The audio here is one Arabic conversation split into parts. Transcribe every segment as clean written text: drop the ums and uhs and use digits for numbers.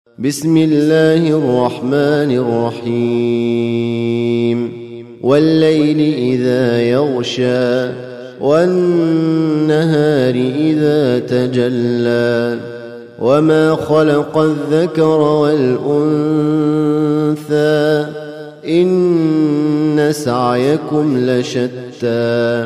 بسم الله الرحمن الرحيم والليل إذا يغشى والنهار إذا تجلى وما خلق الذكر والأنثى إن سعيكم لشتى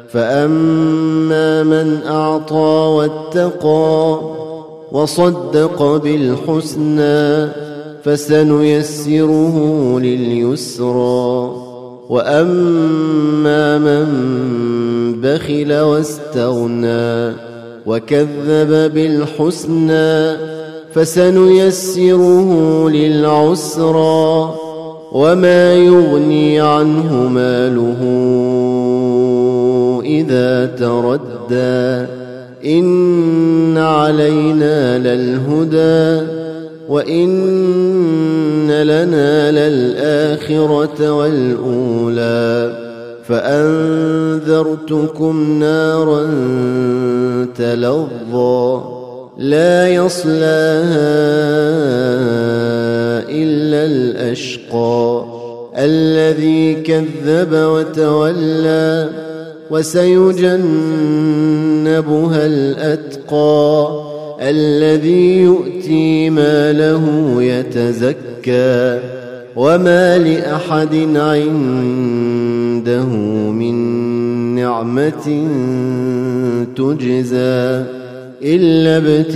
فأما من أعطى واتقى وصدق بالحسنى فسنيسره لليسرى وأما من بخل واستغنى وكذب بالحسنى فسنيسره للعسرى وما يغني عنه ماله إذا تردى إن علينا للهدى وإن لنا للآخرة والأولى فأنذرتكم نارا تلظى لا يصلاها إلا الأشقى الذي كذب وتولى وسيجنبها الأتقى الذي يؤتي ماله يتزكى وما لأحد عنده من نعمة تجزى إلا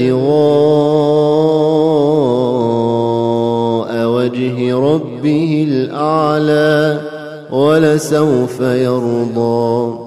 ابتغاء وجه ربه الأعلى ولسوف يرضى.